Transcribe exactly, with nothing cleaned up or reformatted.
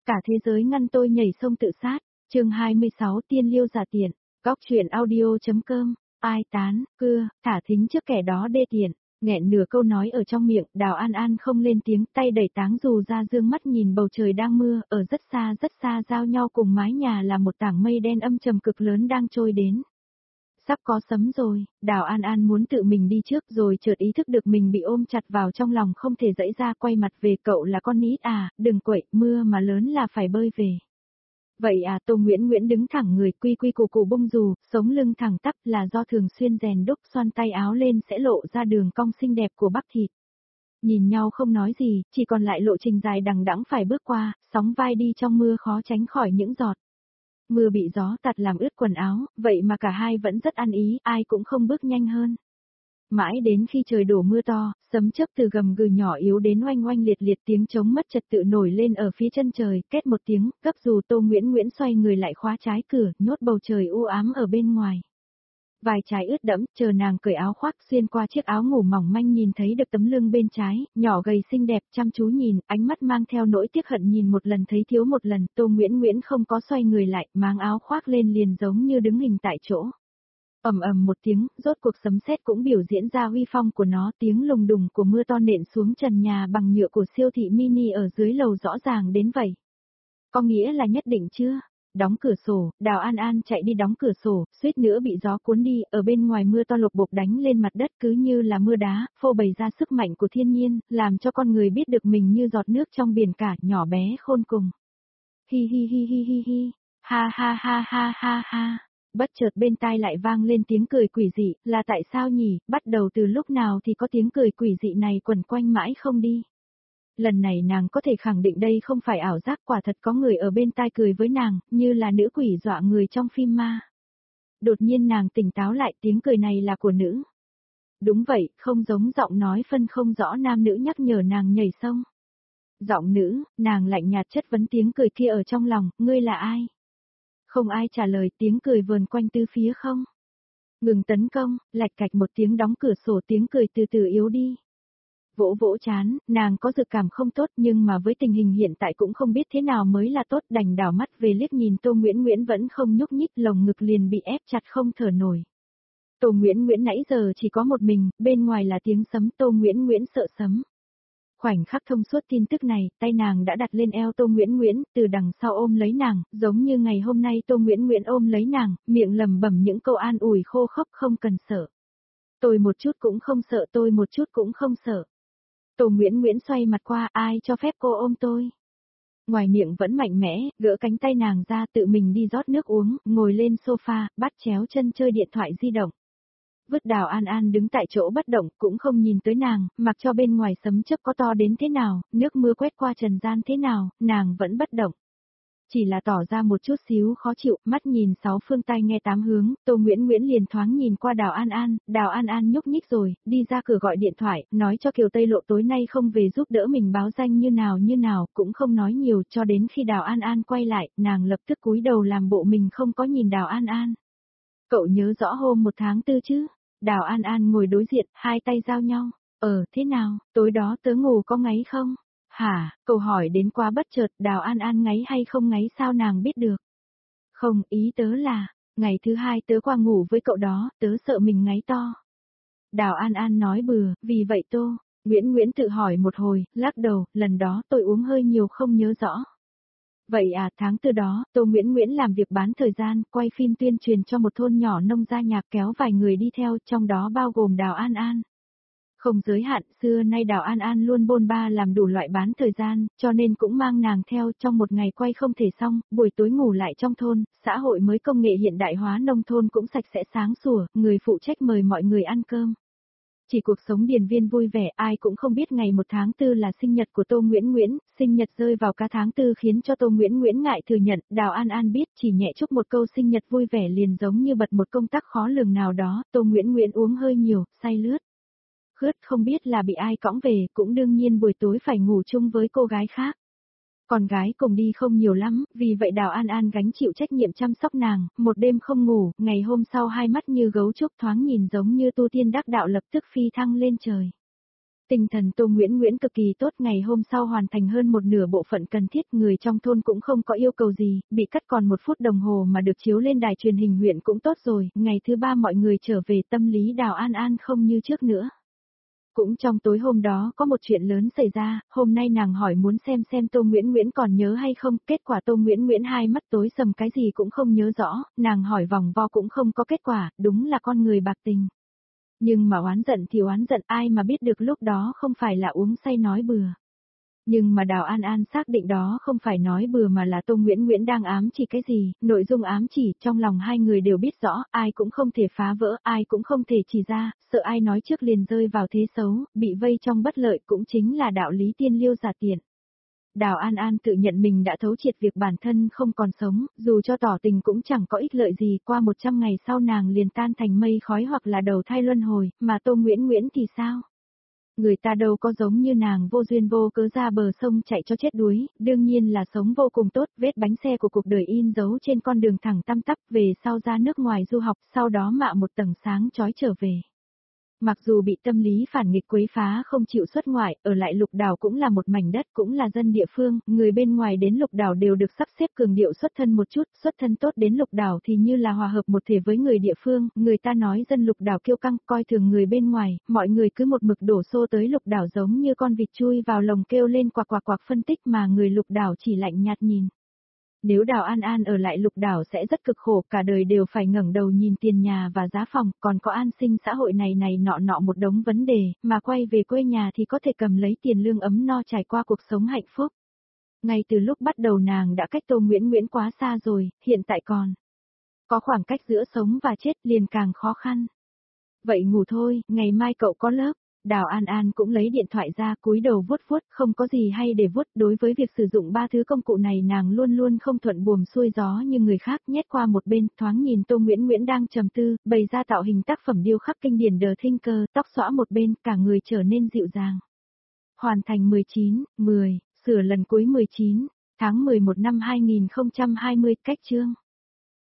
cả thế giới ngăn tôi nhảy sông tự sát. Chương hai mươi sáu Tiên Liêu giả tiện. Góc truyện audio.com. Ai tán, cưa, thả thính trước kẻ đó đê tiện. Nghẹn nửa câu nói ở trong miệng, Đào An An không lên tiếng, tay đẩy táng dù ra, dương mắt nhìn bầu trời đang mưa, ở rất xa rất xa giao nhau cùng mái nhà là một tảng mây đen âm trầm cực lớn đang trôi đến. Sắp có sấm rồi, Đào An An muốn tự mình đi trước rồi chợt ý thức được mình bị ôm chặt vào trong lòng không thể giãy ra, quay mặt về, cậu là con nít à, đừng quậy, mưa mà lớn là phải bơi về. Vậy à, Tô Nguyễn Nguyễn đứng thẳng người, quy quy củ củ bông dù, sống lưng thẳng tắp là do thường xuyên rèn đúc, xoăn tay áo lên sẽ lộ ra đường cong xinh đẹp của bắp thịt. Nhìn nhau không nói gì, chỉ còn lại lộ trình dài đằng đẵng phải bước qua, sóng vai đi trong mưa khó tránh khỏi những giọt. Mưa bị gió tạt làm ướt quần áo, vậy mà cả hai vẫn rất ăn ý, ai cũng không bước nhanh hơn. Mãi đến khi trời đổ mưa to, sấm chớp từ gầm gừ nhỏ yếu đến oanh oanh liệt liệt, tiếng trống mất trật tự nổi lên ở phía chân trời, két một tiếng, gấp dù Tô Nguyễn Nguyễn xoay người lại khóa trái cửa, nhốt bầu trời u ám ở bên ngoài. Vài trái ướt đẫm, chờ nàng cởi áo khoác xuyên qua chiếc áo ngủ mỏng manh nhìn thấy được tấm lưng bên trái, nhỏ gầy xinh đẹp, chăm chú nhìn, ánh mắt mang theo nỗi tiếc hận, nhìn một lần thấy thiếu một lần. Tô Nguyễn Nguyễn không có xoay người lại, mang áo khoác lên liền giống như đứng hình tại chỗ. Ầm ầm một tiếng, rốt cuộc sấm sét cũng biểu diễn ra uy phong của nó, tiếng lùng đùng của mưa to nện xuống trần nhà bằng nhựa của siêu thị mini ở dưới lầu rõ ràng đến vậy. Có nghĩa là nhất định chưa? Đóng cửa sổ, Đào An An chạy đi đóng cửa sổ, suýt nữa bị gió cuốn đi, ở bên ngoài mưa to lục bục đánh lên mặt đất cứ như là mưa đá, phô bày ra sức mạnh của thiên nhiên, làm cho con người biết được mình như giọt nước trong biển cả, nhỏ bé khôn cùng. Hi hi hi hi hi hi, ha ha ha ha ha ha. Bất chợt bên tai lại vang lên tiếng cười quỷ dị, là tại sao nhỉ, bắt đầu từ lúc nào thì có tiếng cười quỷ dị này quẩn quanh mãi không đi. Lần này nàng có thể khẳng định đây không phải ảo giác, quả thật có người ở bên tai cười với nàng, như là nữ quỷ dọa người trong phim ma. Đột nhiên nàng tỉnh táo lại, tiếng cười này là của nữ. Đúng vậy, không giống giọng nói phân không rõ nam nữ nhắc nhở nàng nhảy sông. Giọng nữ, nàng lạnh nhạt chất vấn tiếng cười kia ở trong lòng, ngươi là ai? Không ai trả lời, tiếng cười vờn quanh tứ phía không. Ngừng tấn công, lạch cạch một tiếng đóng cửa sổ, tiếng cười từ từ yếu đi. Vỗ vỗ chán, nàng có dự cảm không tốt nhưng mà với tình hình hiện tại cũng không biết thế nào mới là tốt, đành đảo mắt về liếc nhìn Tô Nguyễn Nguyễn vẫn không nhúc nhích, lồng ngực liền bị ép chặt không thở nổi. Tô Nguyễn Nguyễn nãy giờ chỉ có một mình, bên ngoài là tiếng sấm, Tô Nguyễn Nguyễn sợ sấm. Khoảnh khắc thông suốt tin tức này, tay nàng đã đặt lên eo Tô Nguyễn Nguyễn, từ đằng sau ôm lấy nàng, giống như ngày hôm nay Tô Nguyễn Nguyễn ôm lấy nàng, miệng lẩm bẩm những câu an ủi khô khốc, không cần sợ. Tôi một chút cũng không sợ, tôi một chút cũng không sợ. Tô Nguyễn Nguyễn xoay mặt qua, ai cho phép cô ôm tôi? Ngoài miệng vẫn mạnh mẽ, gỡ cánh tay nàng ra, tự mình đi rót nước uống, ngồi lên sofa, bắt chéo chân chơi điện thoại di động. Vứt Đào An An đứng tại chỗ bất động, cũng không nhìn tới nàng, mặc cho bên ngoài sấm chớp có to đến thế nào, nước mưa quét qua trần gian thế nào, nàng vẫn bất động. Chỉ là tỏ ra một chút xíu khó chịu, mắt nhìn sáu phương tai nghe tám hướng, Tô Nguyễn Nguyễn liền thoáng nhìn qua Đào An An, Đào An An nhúc nhích rồi, đi ra cửa gọi điện thoại, nói cho Kiều Tây Lộ tối nay không về giúp đỡ mình báo danh như nào như nào, cũng không nói nhiều, cho đến khi Đào An An quay lại, nàng lập tức cúi đầu làm bộ mình không có nhìn Đào An An. Cậu nhớ rõ hôm một tháng tư chứ? Đào An An ngồi đối diện, hai tay giao nhau. Ờ, thế nào, tối đó tớ ngủ có ngáy không? Hả, câu hỏi đến quá bất chợt, Đào An An ngáy hay không ngáy sao nàng biết được? Không, ý tớ là, ngày thứ hai tớ qua ngủ với cậu đó, tớ sợ mình ngáy to. Đào An An nói bừa, vì vậy Tô Nguyễn Nguyễn tự hỏi một hồi, lắc đầu, lần đó tôi uống hơi nhiều không nhớ rõ. Vậy à, tháng tư đó, Tô Nguyễn Nguyễn làm việc bán thời gian, quay phim tuyên truyền cho một thôn nhỏ nông gia nhạc, kéo vài người đi theo, trong đó bao gồm Đào An An. Không giới hạn, xưa nay Đào An An luôn bôn ba làm đủ loại bán thời gian, cho nên cũng mang nàng theo, trong một ngày quay không thể xong, buổi tối ngủ lại trong thôn, xã hội mới công nghệ hiện đại hóa, nông thôn cũng sạch sẽ sáng sủa, người phụ trách mời mọi người ăn cơm. Chỉ cuộc sống điền viên vui vẻ, ai cũng không biết ngày một tháng tư là sinh nhật của Tô Nguyễn Nguyễn, sinh nhật rơi vào cả tháng tư khiến cho Tô Nguyễn Nguyễn ngại thừa nhận, Đào An An biết, chỉ nhẹ chúc một câu sinh nhật vui vẻ liền giống như bật một công tắc khó lường nào đó, Tô Nguyễn Nguyễn uống hơi nhiều, say lướt. Khướt không biết là bị ai cõng về, cũng đương nhiên buổi tối phải ngủ chung với cô gái khác. Con gái cùng đi không nhiều lắm, vì vậy Đào An An gánh chịu trách nhiệm chăm sóc nàng, một đêm không ngủ, ngày hôm sau hai mắt như gấu trúc thoáng nhìn giống như tu tiên đắc đạo lập tức phi thăng lên trời. Tinh thần Tô Nguyễn Nguyễn cực kỳ tốt, ngày hôm sau hoàn thành hơn một nửa bộ phận cần thiết, người trong thôn cũng không có yêu cầu gì, bị cắt còn một phút đồng hồ mà được chiếu lên đài truyền hình huyện cũng tốt rồi, ngày thứ ba mọi người trở về, tâm lý Đào An An không như trước nữa. Cũng trong tối hôm đó có một chuyện lớn xảy ra, hôm nay nàng hỏi muốn xem xem Tô Nguyễn Nguyễn còn nhớ hay không, kết quả Tô Nguyễn Nguyễn hai mắt tối sầm cái gì cũng không nhớ rõ, nàng hỏi vòng vo cũng không có kết quả, đúng là con người bạc tình. Nhưng mà oán giận thì oán giận, ai mà biết được lúc đó không phải là uống say nói bừa. Nhưng mà Đào An An xác định đó không phải nói bừa mà là Tô Nguyễn Nguyễn đang ám chỉ cái gì, nội dung ám chỉ trong lòng hai người đều biết rõ, ai cũng không thể phá vỡ, ai cũng không thể chỉ ra, sợ ai nói trước liền rơi vào thế xấu, bị vây trong bất lợi cũng chính là đạo lý tiên liêu giả tiện. Đào An An tự nhận mình đã thấu triệt việc bản thân không còn sống, dù cho tỏ tình cũng chẳng có ích lợi gì, qua một trăm ngày sau nàng liền tan thành mây khói hoặc là đầu thai luân hồi, mà Tô Nguyễn Nguyễn thì sao? Người ta đâu có giống như nàng vô duyên vô cớ ra bờ sông chạy cho chết đuối, đương nhiên là sống vô cùng tốt, vết bánh xe của cuộc đời in dấu trên con đường thẳng tăm tắp, về sau ra nước ngoài du học, sau đó mạ một tầng sáng chói trở về. Mặc dù bị tâm lý phản nghịch quấy phá không chịu xuất ngoại, ở lại Lục Đảo cũng là một mảnh đất, cũng là dân địa phương, người bên ngoài đến Lục Đảo đều được sắp xếp cường điệu xuất thân một chút, xuất thân tốt đến Lục Đảo thì như là hòa hợp một thể với người địa phương, người ta nói dân Lục Đảo kiêu căng, coi thường người bên ngoài, mọi người cứ một mực đổ xô tới Lục Đảo giống như con vịt chui vào lồng kêu lên quạc quạc quạc phân tích mà người Lục Đảo chỉ lạnh nhạt nhìn. Nếu Đào An An ở lại Lục Đảo sẽ rất cực khổ, cả đời đều phải ngẩng đầu nhìn tiền nhà và giá phòng, còn có an sinh xã hội này này nọ nọ một đống vấn đề, mà quay về quê nhà thì có thể cầm lấy tiền lương ấm no trải qua cuộc sống hạnh phúc. Ngay từ lúc bắt đầu nàng đã cách Tô Nguyễn Nguyễn quá xa rồi, hiện tại còn có khoảng cách giữa sống và chết liền càng khó khăn. Vậy ngủ thôi, ngày mai cậu có lớp. Đào An An cũng lấy điện thoại ra cúi đầu vuốt vuốt, không có gì hay để vuốt, đối với việc sử dụng ba thứ công cụ này nàng luôn luôn không thuận buồm xuôi gió như người khác, nhét qua một bên, thoáng nhìn Tô Nguyễn Nguyễn đang trầm tư, bày ra tạo hình tác phẩm điêu khắc kinh điển The Thinker, tóc xõa một bên, cả người trở nên dịu dàng. Hoàn thành mười chín, mười, sửa lần cuối mười chín, tháng mười một năm hai nghìn không trăm hai mươi, cách chương.